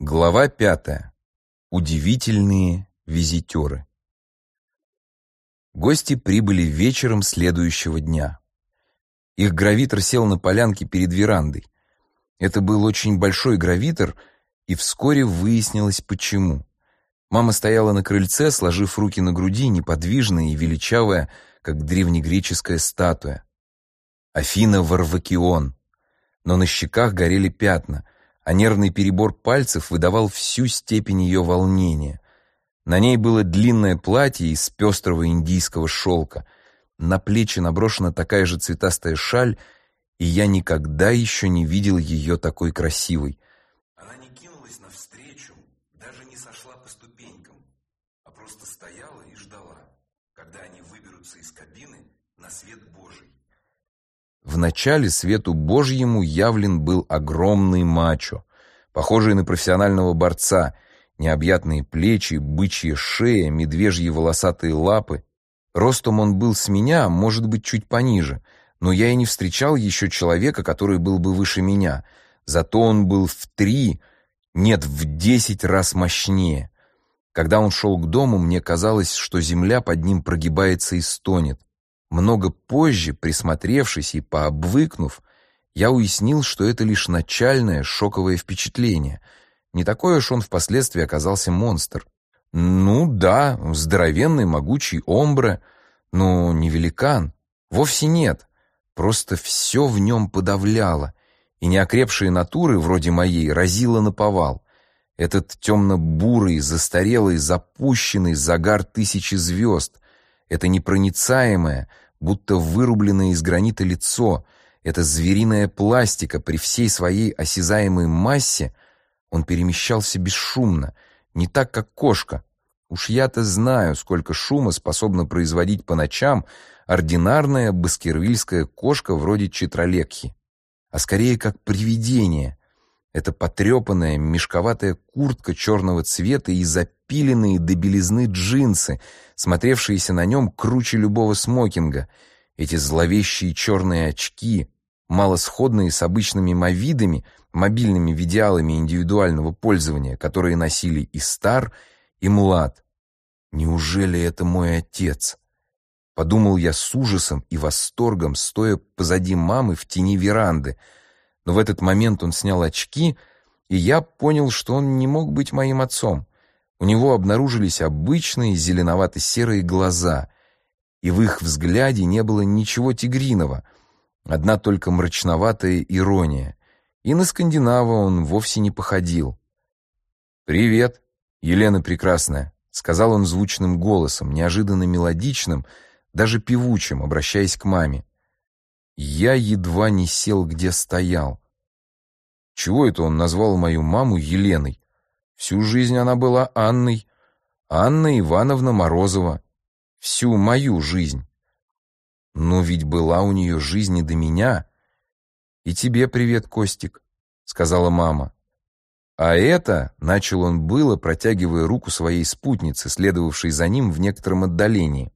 Глава 5. Удивительные визитеры. Гости прибыли вечером следующего дня. Их гравитор сел на полянке перед верандой. Это был очень большой гравитор, и вскоре выяснилось, почему. Мама стояла на крыльце, сложив руки на груди, неподвижная и величавая, как древнегреческая статуя. Афина Варвакион. Но на щеках горели пятна, а нервный перебор пальцев выдавал всю степень ее волнения. На ней было длинное платье из пестрого индийского шелка, на плечи наброшена такая же цветастая шаль, и я никогда еще не видел ее такой красивой. Она не кинулась навстречу, даже не сошла по ступенькам, а просто стояла и ждала, когда они выберутся из кабины на свет Божий. Вначале свету Божьему явлен был огромный мачо, похожий на профессионального борца, необъятные плечи, бычья шея, медвежьи волосатые лапы. Ростом он был с меня, может быть, чуть пониже, но я и не встречал еще человека, который был бы выше меня. Зато он был в 3, нет, в 10 раз мощнее. Когда он шел к дому, мне казалось, что земля под ним прогибается и стонет. Много позже, присмотревшись и пообвыкнув, я уяснил, что это лишь начальное шоковое впечатление. Не такой уж он впоследствии оказался монстр. Ну да, здоровенный, могучий омбре, но не великан. Вовсе нет. Просто все в нем подавляло, и неокрепшие натуры, вроде моей, разило наповал. Этот темно-бурый, застарелый, запущенный загар тысячи звезд, это непроницаемое, будто вырубленное из гранита лицо, эта звериная пластика при всей своей осязаемой массе, он перемещался бесшумно, не так, как кошка. Уж я-то знаю, сколько шума способна производить по ночам ординарная баскервильская кошка вроде читралekхи, а скорее как привидение. Это потрепанная мешковатая куртка черного цвета и запиленные до белизны джинсы, смотревшиеся на нем круче любого смокинга, эти зловещие черные очки, мало сходные с обычными мовидами, мобильными видеалами индивидуального пользования, которые носили и стар, и млад. Неужели это мой отец? Подумал я с ужасом и восторгом, стоя позади мамы в тени веранды. Но в этот момент он снял очки, и я понял, что он не мог быть моим отцом. У него обнаружились обычные зеленовато-серые глаза, и в их взгляде не было ничего тигриного, одна только мрачноватая ирония. И на скандинава он вовсе не походил. «Привет, Елена Прекрасная», — сказал он звучным голосом, неожиданно мелодичным, даже певучим, обращаясь к маме. Я едва не сел, где стоял. Чего это он назвал мою маму Еленой? Всю жизнь она была Анной. Анна Ивановна Морозова. Всю мою жизнь. Но ведь была у нее жизнь и до меня. «И тебе привет, Костик», — сказала мама. «А это», — начал он было, протягивая руку своей спутнице, следовавшей за ним в некотором отдалении.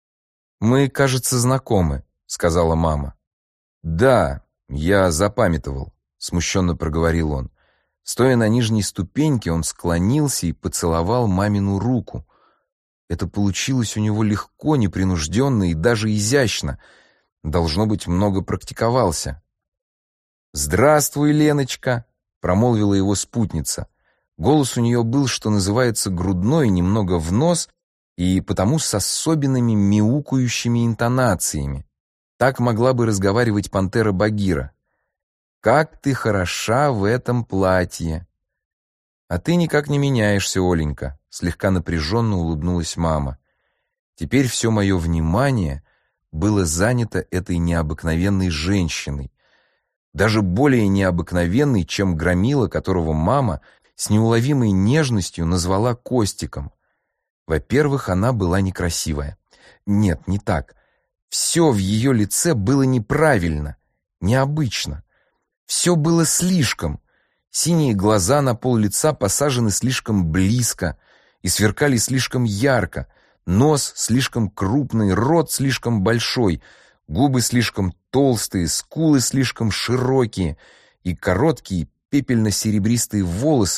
«Мы, кажется, знакомы», — сказала мама. «Да, я запамятовал», — смущенно проговорил он. Стоя на нижней ступеньке, он склонился и поцеловал мамину руку. Это получилось у него легко, непринужденно и даже изящно. Должно быть, много практиковался. «Здравствуй, Леночка», — промолвила его спутница. Голос у нее был, что называется, грудной, немного в нос, и потому с особенными мяукающими интонациями. Так могла бы разговаривать пантера Багира. «Как ты хороша в этом платье!» «А ты никак не меняешься, Оленька», — слегка напряженно улыбнулась мама. Теперь все мое внимание было занято этой необыкновенной женщиной, даже более необыкновенной, чем громила, которого мама с неуловимой нежностью назвала Костиком. Во-первых, она была некрасивая. Нет, не так. Все в ее лице было неправильно, необычно. Все было слишком. Синие глаза на пол лица посажены слишком близко и сверкали слишком ярко, нос слишком крупный, рот слишком большой, губы слишком толстые, скулы слишком широкие и короткие пепельно-серебристые волосы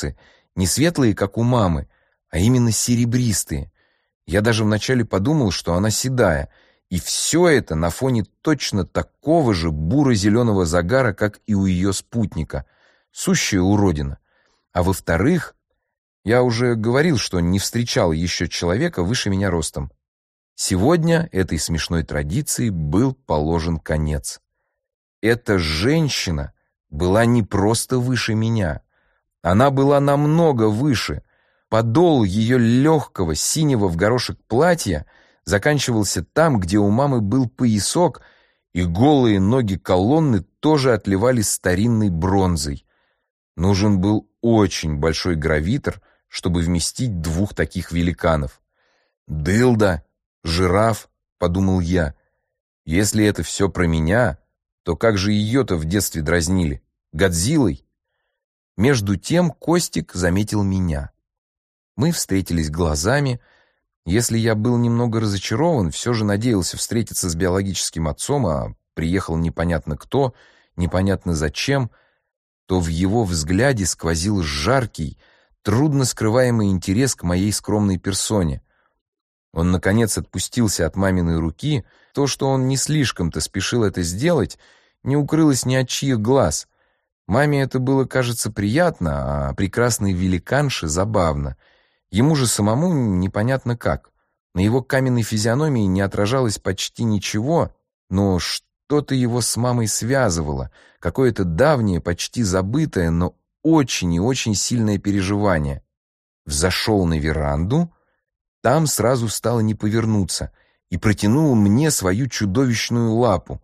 Не светлые, как у мамы, а именно серебристые. Я даже вначале подумал, что она седая, и все это на фоне точно такого же буро-зеленого загара, как и у ее спутника. Сущая уродина. А во-вторых, я уже говорил, что не встречал еще человека выше меня ростом. Сегодня этой смешной традиции был положен конец. Эта женщина была не просто выше меня. Она была намного выше. Подол ее легкого синего в горошек платья заканчивался там, где у мамы был поясок, и голые ноги колонны тоже отливали старинной бронзой. Нужен был очень большой гравитор, чтобы вместить двух таких великанов. «Дылда, жираф», — подумал я. «Если это все про меня, то как же ее-то в детстве дразнили? Годзиллой?» Между тем Костик заметил меня. Мы встретились глазами. Если я был немного разочарован, все же надеялся встретиться с биологическим отцом, а приехал непонятно кто, непонятно зачем, то в его взгляде сквозил жаркий, трудно скрываемый интерес к моей скромной персоне. Он, наконец, отпустился от маминой руки. То, что он не слишком-то спешил это сделать, не укрылось ни от чьих глаз. Маме это было, кажется, приятно, а прекрасной великанше забавно. Ему же самому непонятно как. На его каменной физиономии не отражалось почти ничего, но что-то его с мамой связывало, какое-то давнее, почти забытое, но очень и очень сильное переживание. Взошел на веранду, там сразу стало не повернуться, и протянул мне свою чудовищную лапу.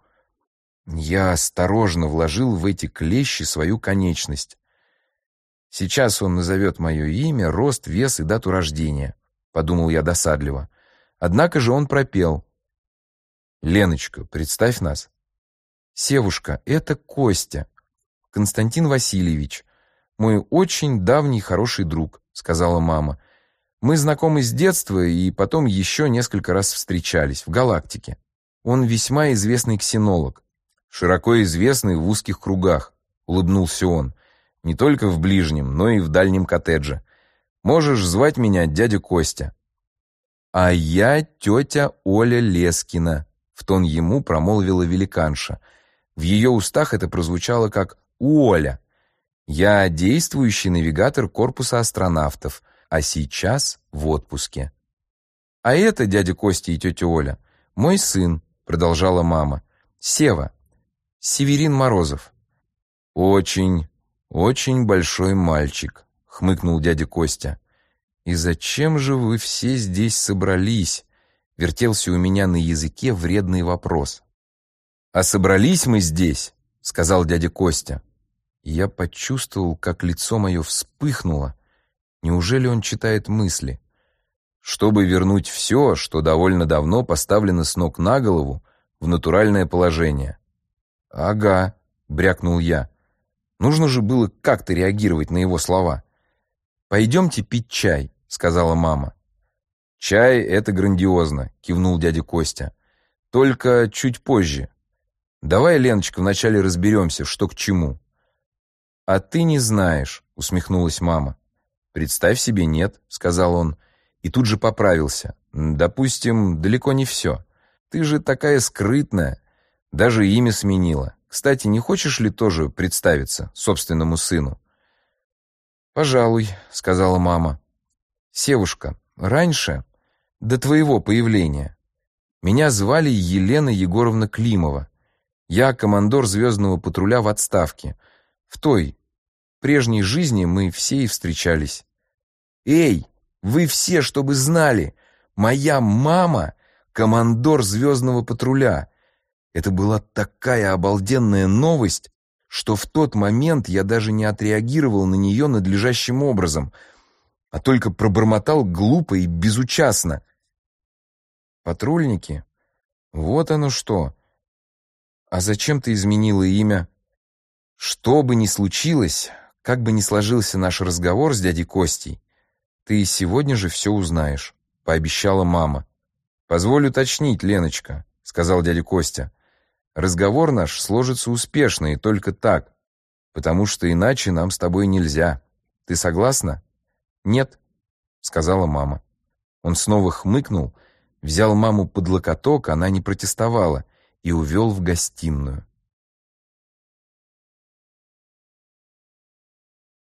Я осторожно вложил в эти клещи свою конечность. Сейчас он назовет мое имя, рост, вес и дату рождения, подумал я досадливо. Однако же он пропел: «Леночка, представь нас». «Севушка, это Костя, Константин Васильевич, мой очень давний хороший друг», — сказала мама. «Мы знакомы с детства и потом еще несколько раз встречались в галактике. Он весьма известный ксенолог, широко известный в узких кругах», — улыбнулся он. «Не только в ближнем, но и в дальнем коттедже. Можешь звать меня дядя Костя». «А я тетя Оля Лескина», — в тон ему промолвила великанша. В ее устах это прозвучало как «Оля». «Я действующий навигатор корпуса астронавтов, а сейчас в отпуске». «А это, дядя Костя и тетя Оля, мой сын», — продолжала мама. «Сева, Северин Морозов». «Очень, очень большой мальчик», — хмыкнул дядя Костя. «И зачем же вы все здесь собрались?» — вертелся у меня на языке вредный вопрос. «А собрались мы здесь», — сказал дядя Костя. И я почувствовал, как лицо мое вспыхнуло. Неужели он читает мысли? «Чтобы вернуть все, что довольно давно поставлено с ног на голову, в натуральное положение». «Ага», — брякнул я. Нужно же было как-то реагировать на его слова. «Пойдемте пить чай», — сказала мама. «Чай — это грандиозно», — кивнул дядя Костя. «Только чуть позже. Давай, Леночка, вначале разберемся, что к чему». «А ты не знаешь», — усмехнулась мама. «Представь себе, нет», — сказал он, и тут же поправился. «Допустим, далеко не все. Ты же такая скрытная, даже имя сменила. Кстати, не хочешь ли тоже представиться собственному сыну?» «Пожалуй», — сказала мама. «Севушка, раньше, до твоего появления, меня звали Елена Егоровна Климова. Я командор звездного патруля в отставке. В той, прежней жизни мы все и встречались». «Эй, вы все, чтобы знали, моя мама — командор звездного патруля». Это была такая обалденная новость, что в тот момент я даже не отреагировал на нее надлежащим образом, а только пробормотал глупо и безучастно. «Патрульники? Вот оно что. А зачем ты изменила имя?» «Что бы ни случилось, как бы ни сложился наш разговор с дядей Костей, ты сегодня же все узнаешь», — пообещала мама. «Позволь уточнить, Леночка», — сказал дядя Костя. «Разговор наш сложится успешно и только так, потому что иначе нам с тобой нельзя. Ты согласна?» «Нет», — сказала мама. Он снова хмыкнул, взял маму под локоток, она не протестовала, и увел в гостиную.